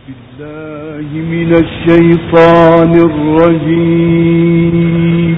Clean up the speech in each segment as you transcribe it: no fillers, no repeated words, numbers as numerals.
بالله من الشيطان الرجيم.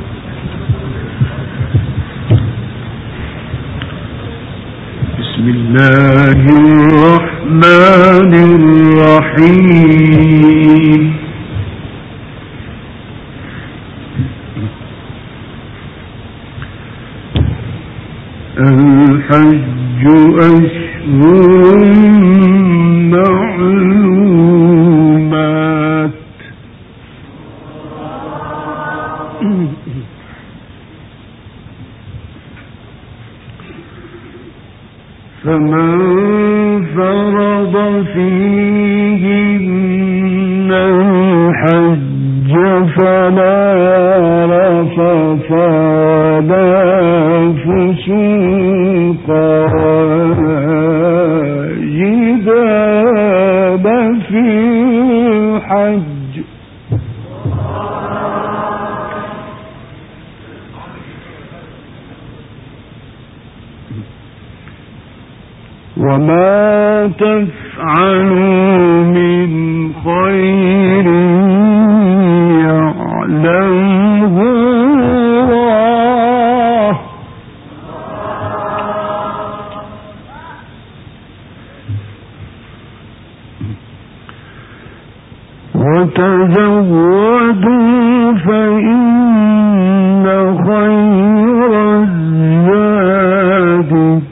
بسم الله الرحمن الرحيم. الحج أشهر معلومات فمن فرض فيهن الحج فلا رفث ولا فسوق ولا جدال في الحج وما تفعلوا من خير يعلمه الله وتزودوا فإن خير الزاد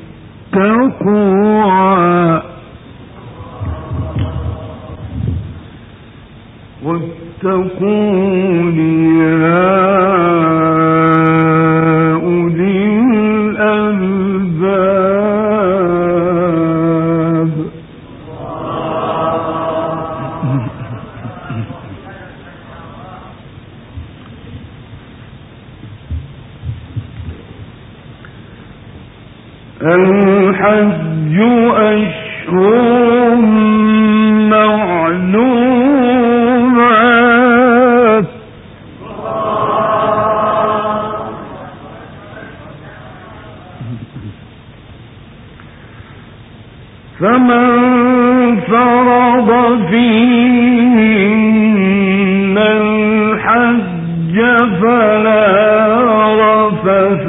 التقوى واتقون يا أولي الألباب. الحج أشهر معلومات فمن فرض فيهن الحج فلا رفث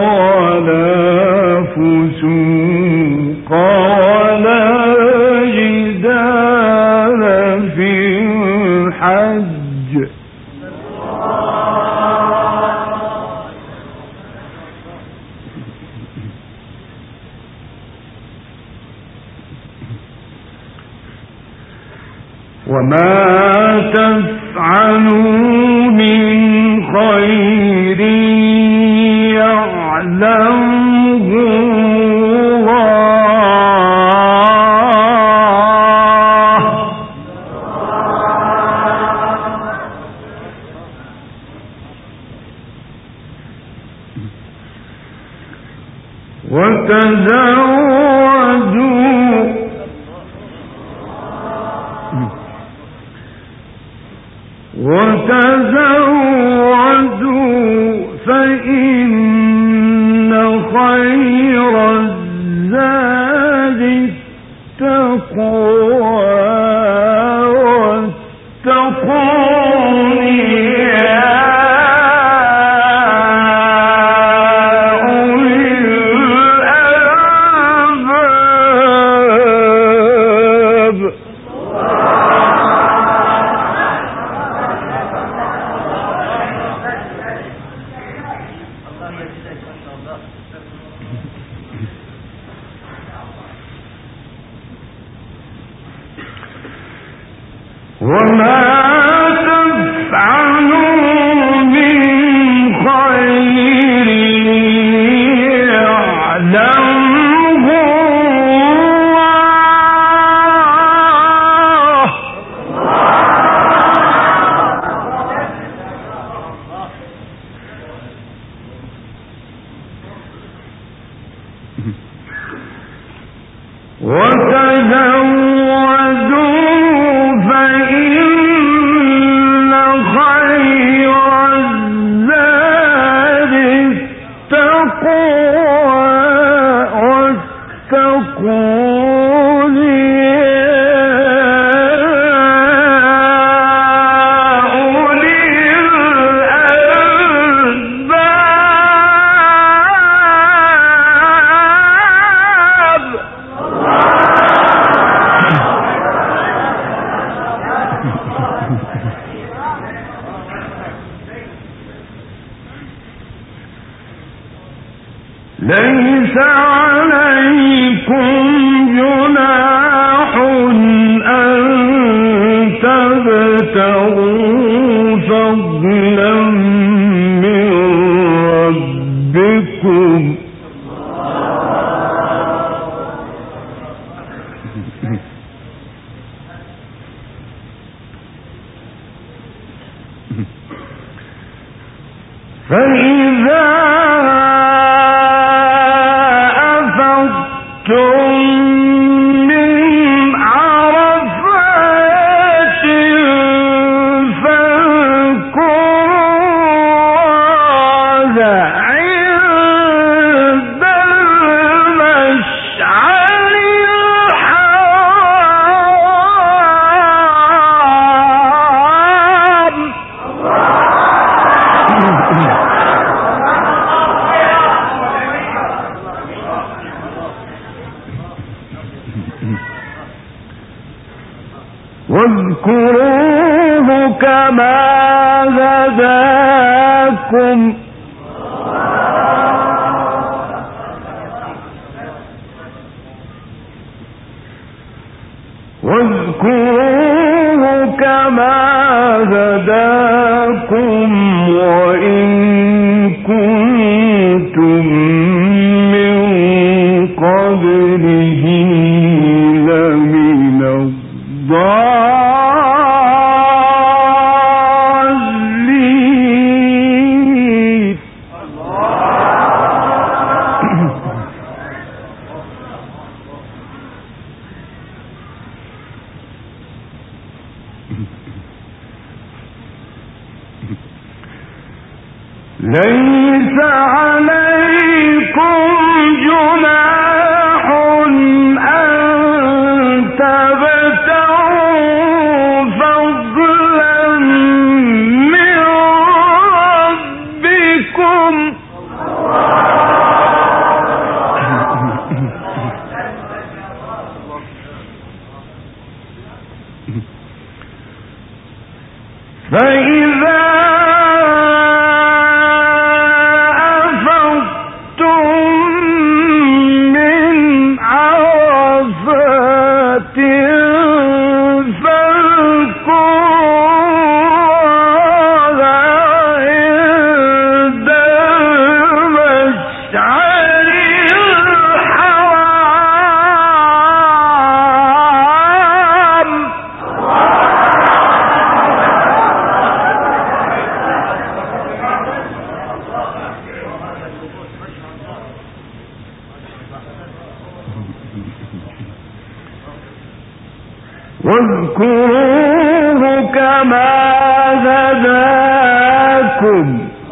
ولا فسوق ولا جدال في الحج وما تفعلوا من خير يعلمه الله وتزودوا فإن خير الزاد التقوى واتقون يا أولي الألباب. وما تفعلوا من خير يعلمه الله وتزودوا فإن ليس عليكم جناح أن تبتغوا فضلا من ربكم فإذا أفضتم من عرفات فاذكروا الله عند المشعر الحرام واذكروه كما هداكم وإن كنتم من قبله لمن الضالين ليس عليكم جناح أن تبتغوا فضلا من ربكم فإذا واذكروه كما هداكم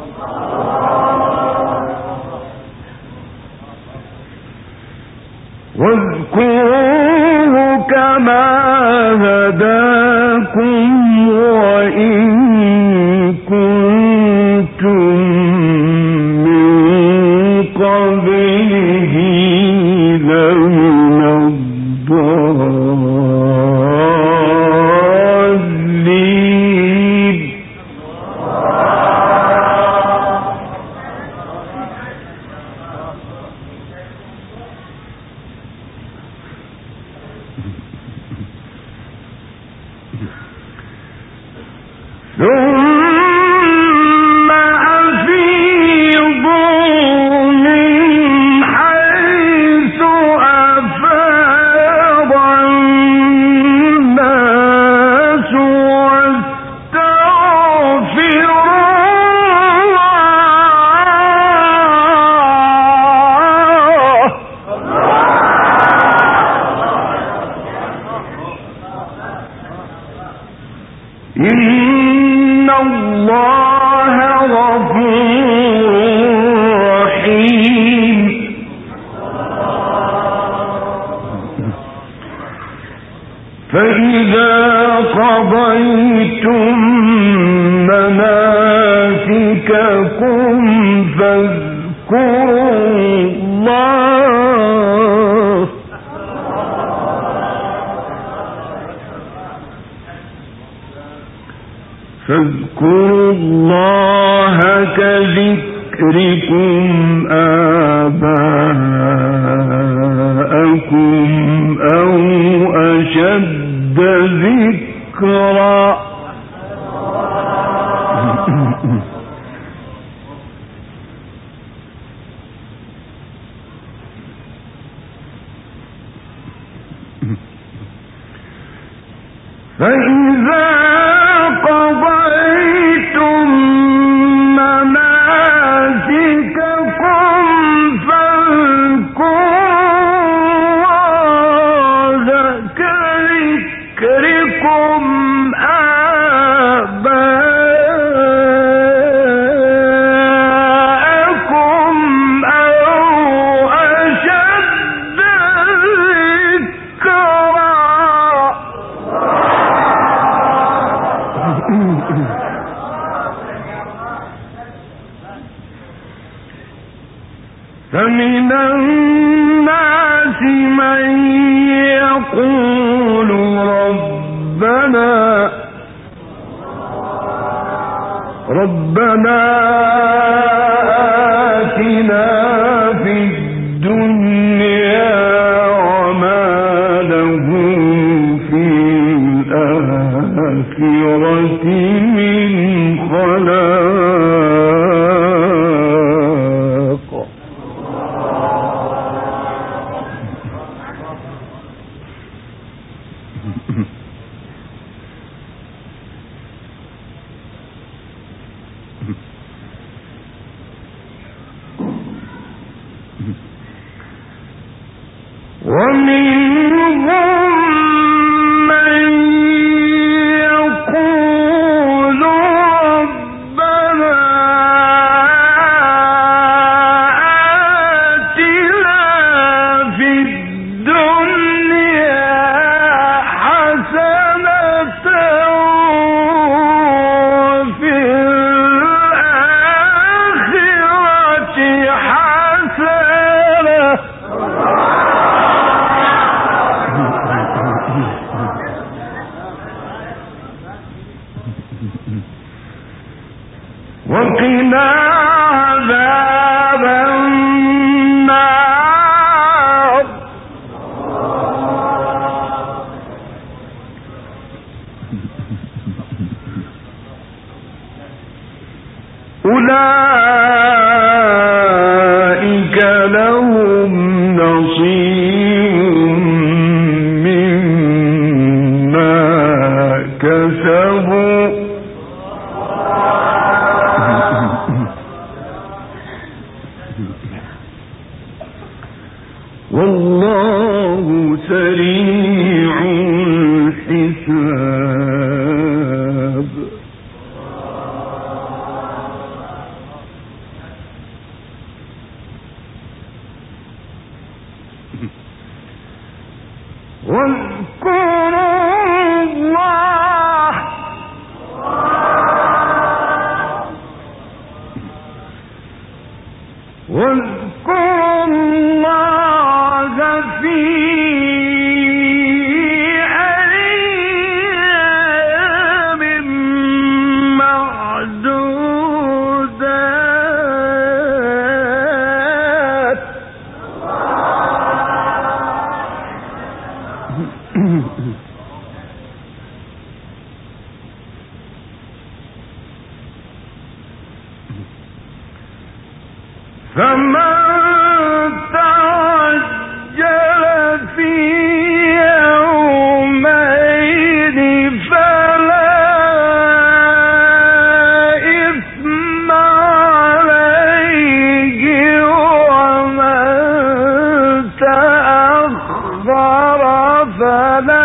وإن كنتم من قبله لمن الضالين ثم أفيضوا من حيث أفاض الناس إن الله غفور رحيم فإذا قضيتم مناسككم فاذكروا الله كذكركم آباءكم فإذا قضيتم مناسككم فاذكروا كذكركم آباءكم أو أشد ذكرا. فمن الناس من يقول ربنا آتنا في الدنيا وما له في الآخرة من خلاق. ومنهم من يقول ربنا آتنا في الدنيا حسنة وفي الآخرة حسنة وقنا عذاب النار. أولئك لهم نصيب مما كسبوا والله سريع الحساب. واذكروا الله في أيام معدودات. فمن تعجل في يومين فلا إثم عليه ومن تأخر فلا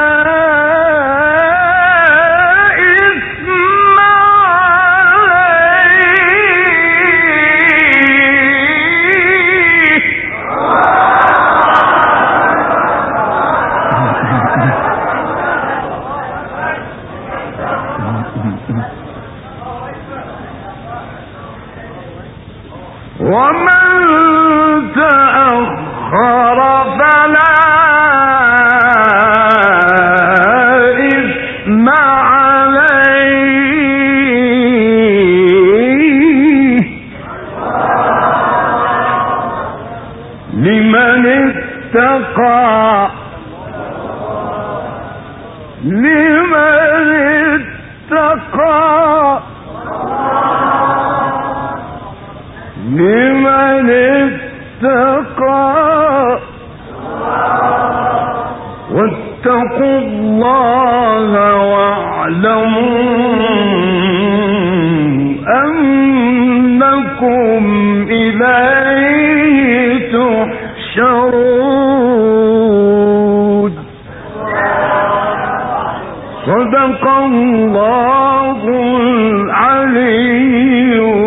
ومن تأخر فلا إثم عليه لمن اتقى لمن اتقى واتقوا فاتقوا الله واعلموا أنكم إليه تحشرون. صدق الله العلي